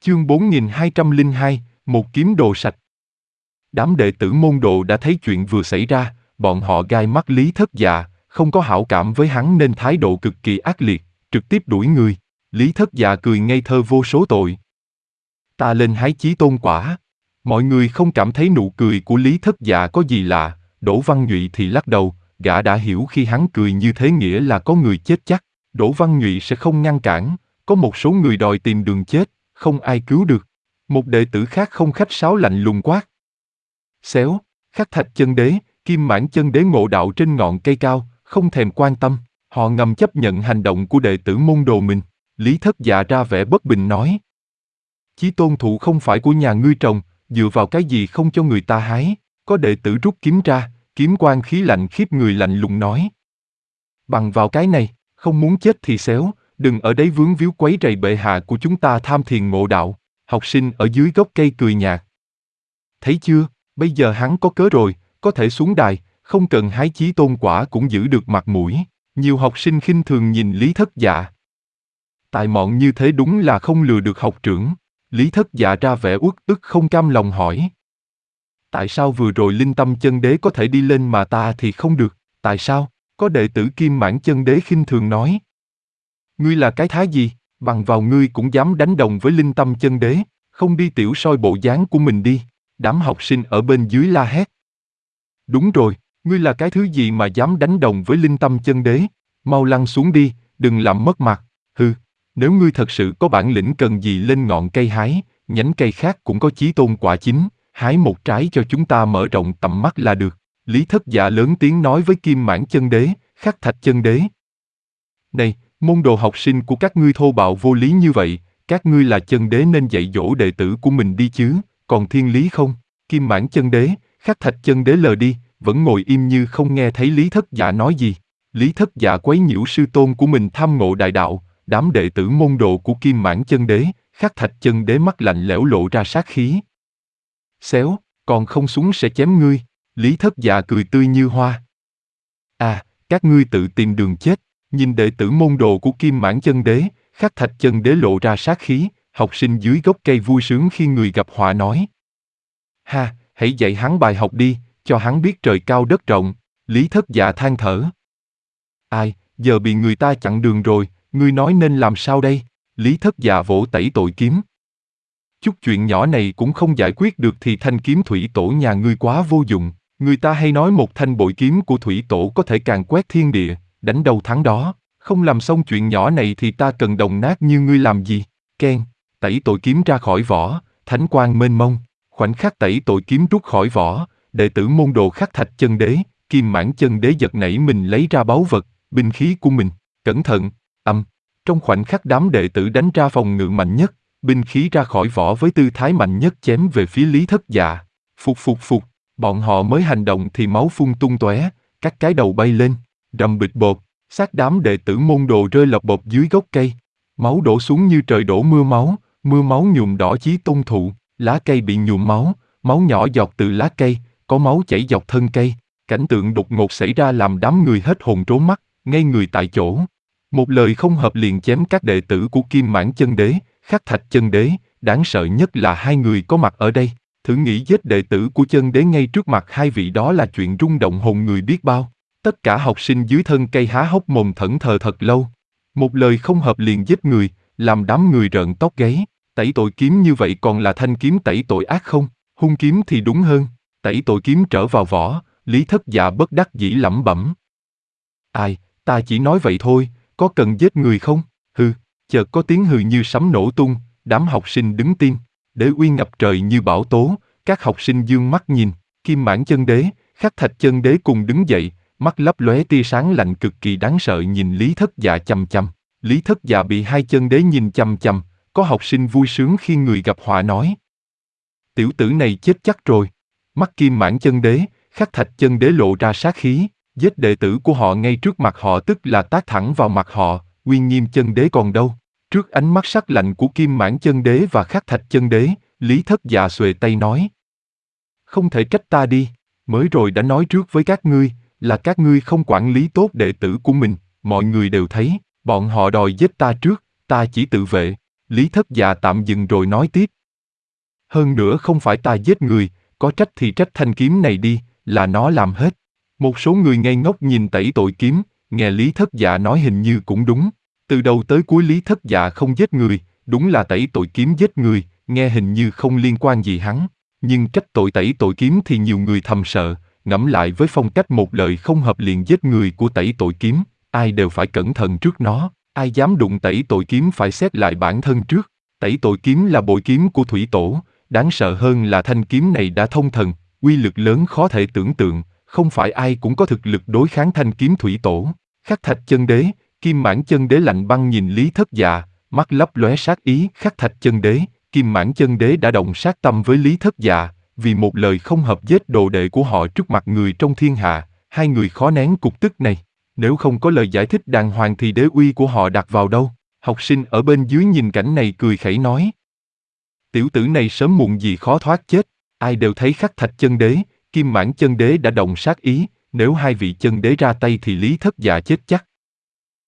Chương 4202, một kiếm đồ sạch. Đám đệ tử môn đồ đã thấy chuyện vừa xảy ra, bọn họ gai mắt Lý Thất Dạ, không có hảo cảm với hắn nên thái độ cực kỳ ác liệt, trực tiếp đuổi người. Lý Thất Dạ cười ngây thơ vô số tội. Ta lên hái chí tôn quả. Mọi người không cảm thấy nụ cười của Lý Thất Dạ có gì lạ, Đỗ Văn Nhụy thì lắc đầu, gã đã hiểu khi hắn cười như thế nghĩa là có người chết chắc. Đỗ Văn Nhụy sẽ không ngăn cản, có một số người đòi tìm đường chết, không ai cứu được. Một đệ tử khác không khách sáo lạnh lùng quát. Xéo, Khắc Thạch Chân Đế, Kim Mãn Chân Đế ngộ đạo trên ngọn cây cao, không thèm quan tâm, họ ngầm chấp nhận hành động của đệ tử môn đồ mình. Lý Thất Dạ ra vẻ bất bình nói. Chí tôn thụ không phải của nhà ngươi trồng, dựa vào cái gì không cho người ta hái? Có đệ tử rút kiếm ra, kiếm quang khí lạnh khiếp người lạnh lùng nói. Bằng vào cái này, không muốn chết thì xéo, đừng ở đấy vướng víu quấy rầy bệ hạ của chúng ta tham thiền ngộ đạo. Học sinh ở dưới gốc cây cười nhạt. Thấy chưa, bây giờ hắn có cớ rồi, có thể xuống đài, không cần hái chí tôn quả cũng giữ được mặt mũi. Nhiều học sinh khinh thường nhìn Lý Thất Dạ. Tài mọn như thế đúng là không lừa được học trưởng. Lý Thất Dạ ra vẻ uất ức không cam lòng hỏi. Tại sao vừa rồi Linh Tâm Chân Đế có thể đi lên mà ta thì không được, tại sao? Có đệ tử Kim Mãn Chân Đế khinh thường nói. Ngươi là cái thá gì, bằng vào ngươi cũng dám đánh đồng với Linh Tâm Chân Đế, không đi tiểu soi bộ dáng của mình đi. Đám học sinh ở bên dưới la hét. Đúng rồi, ngươi là cái thứ gì mà dám đánh đồng với Linh Tâm Chân Đế, mau lăn xuống đi, đừng làm mất mặt. Hừ, nếu ngươi thật sự có bản lĩnh cần gì lên ngọn cây hái, nhánh cây khác cũng có chí tôn quả chín, hái một trái cho chúng ta mở rộng tầm mắt là được. Lý Thất Dạ lớn tiếng nói với Kim Mãn Chân Đế, Khắc Thạch Chân Đế. Này, môn đồ học sinh của các ngươi thô bạo vô lý như vậy, các ngươi là chân đế nên dạy dỗ đệ tử của mình đi chứ, còn thiên lý không? Kim Mãn Chân Đế, Khắc Thạch Chân Đế lờ đi, vẫn ngồi im như không nghe thấy Lý Thất Dạ nói gì. Lý Thất Dạ quấy nhiễu sư tôn của mình tham ngộ đại đạo, đám đệ tử môn đồ của Kim Mãn Chân Đế, Khắc Thạch Chân Đế mắt lạnh lẽo lộ ra sát khí. Xéo, còn không xuống sẽ chém ngươi. Lý Thất Dạ cười tươi như hoa. À, các ngươi tự tìm đường chết. Nhìn đệ tử môn đồ của Kim Mãn Chân Đế, Khắc Thạch Chân Đế lộ ra sát khí, học sinh dưới gốc cây vui sướng khi người gặp họa nói. Ha, hãy dạy hắn bài học đi, cho hắn biết trời cao đất rộng. Lý Thất Dạ than thở. Ai, giờ bị người ta chặn đường rồi, ngươi nói nên làm sao đây? Lý Thất Dạ vỗ tẩy tội kiếm. Chút chuyện nhỏ này cũng không giải quyết được thì thanh kiếm thủy tổ nhà ngươi quá vô dụng. Người ta hay nói một thanh bội kiếm của thủy tổ có thể càn quét thiên địa, đánh đâu thắng đó. Không làm xong chuyện nhỏ này thì ta cần đồng nát như ngươi làm gì? Keng, tẩy tội kiếm ra khỏi vỏ, thánh quang mênh mông. Khoảnh khắc tẩy tội kiếm rút khỏi vỏ, đệ tử môn đồ Khắc Thạch Chân Đế, Kim Mãn Chân Đế giật nảy mình lấy ra báu vật, binh khí của mình. Cẩn thận, trong khoảnh khắc đám đệ tử đánh ra phòng ngự mạnh nhất, binh khí ra khỏi vỏ với tư thái mạnh nhất chém về phía Lý Thất Dạ. Phục phục phục, bọn họ mới hành động thì máu phun tung tóe, các cái đầu bay lên, rầm bịch bột, xác đám đệ tử môn đồ rơi lọc bột dưới gốc cây. Máu đổ xuống như trời đổ mưa máu nhuộm đỏ chí tôn thụ, lá cây bị nhuộm máu, máu nhỏ giọt từ lá cây, có máu chảy dọc thân cây. Cảnh tượng đột ngột xảy ra làm đám người hết hồn trốn mắt, ngây người tại chỗ. Một lời không hợp liền chém các đệ tử của Kim Mãn Chân Đế, Khắc Thạch Chân Đế, đáng sợ nhất là hai người có mặt ở đây. Thử nghĩ giết đệ tử của Chân Đế ngay trước mặt hai vị đó là chuyện rung động hồn người biết bao. Tất cả học sinh dưới thân cây há hốc mồm thẫn thờ thật lâu. Một lời không hợp liền giết người, làm đám người rợn tóc gáy. Tẩy tội kiếm như vậy còn là thanh kiếm tẩy tội ác không? Hung kiếm thì đúng hơn. Tẩy tội kiếm trở vào vỏ, Lý Thất Dạ bất đắc dĩ lẩm bẩm. Ai, ta chỉ nói vậy thôi, có cần giết người không? Hừ, chợt có tiếng hừ như sấm nổ tung, đám học sinh đứng tim, đế uy ngập trời như bão tố, các học sinh dương mắt nhìn, Kim Mãn Chân Đế, Khắc Thạch Chân Đế cùng đứng dậy, mắt lấp lóe tia sáng lạnh cực kỳ đáng sợ nhìn Lý Thất Dạ chằm chằm. Lý Thất Dạ bị hai chân đế nhìn chằm chằm, có học sinh vui sướng khi người gặp họa nói. Tiểu tử này chết chắc rồi. Mắt Kim Mãn Chân Đế, Khắc Thạch Chân Đế lộ ra sát khí, giết đệ tử của họ ngay trước mặt họ tức là tát thẳng vào mặt họ, uy nghiêm Chân Đế còn đâu. Trước ánh mắt sắc lạnh của Kim Mãn Chân Đế và Khắc Thạch Chân Đế, Lý Thất Dạ xuề tay nói. Không thể trách ta đi, mới rồi đã nói trước với các ngươi, là các ngươi không quản lý tốt đệ tử của mình, mọi người đều thấy, bọn họ đòi giết ta trước, ta chỉ tự vệ. Lý Thất Dạ tạm dừng rồi nói tiếp. Hơn nữa không phải ta giết người, có trách thì trách thanh kiếm này đi, là nó làm hết. Một số người ngây ngốc nhìn tẩy tội kiếm, nghe Lý Thất Dạ nói hình như cũng đúng. Từ đầu tới cuối Lý Thất Dạ không giết người, đúng là tẩy tội kiếm giết người, nghe hình như không liên quan gì hắn. Nhưng trách tội tẩy tội kiếm thì nhiều người thầm sợ, ngẫm lại với phong cách một lời không hợp liền giết người của tẩy tội kiếm, ai đều phải cẩn thận trước nó, ai dám đụng tẩy tội kiếm phải xét lại bản thân trước. Tẩy tội kiếm là bội kiếm của thủy tổ, đáng sợ hơn là thanh kiếm này đã thông thần, uy lực lớn khó thể tưởng tượng, không phải ai cũng có thực lực đối kháng thanh kiếm thủy tổ. Khắc Thạch Chân Đế, Kim Mãn Chân Đế lạnh băng nhìn Lý Thất Dạ, mắt lấp lóe sát ý. Khắc Thạch Chân Đế, Kim Mãn Chân Đế đã động sát tâm với Lý Thất Dạ, vì một lời không hợp giết đồ đệ của họ trước mặt người trong thiên hạ, hai người khó nén cục tức này. Nếu không có lời giải thích đàng hoàng thì đế uy của họ đặt vào đâu? Học sinh ở bên dưới nhìn cảnh này cười khẩy nói. Tiểu tử này sớm muộn gì khó thoát chết, ai đều thấy Khắc Thạch Chân Đế, Kim Mãn Chân Đế đã động sát ý, nếu hai vị chân đế ra tay thì Lý Thất Dạ chết chắc.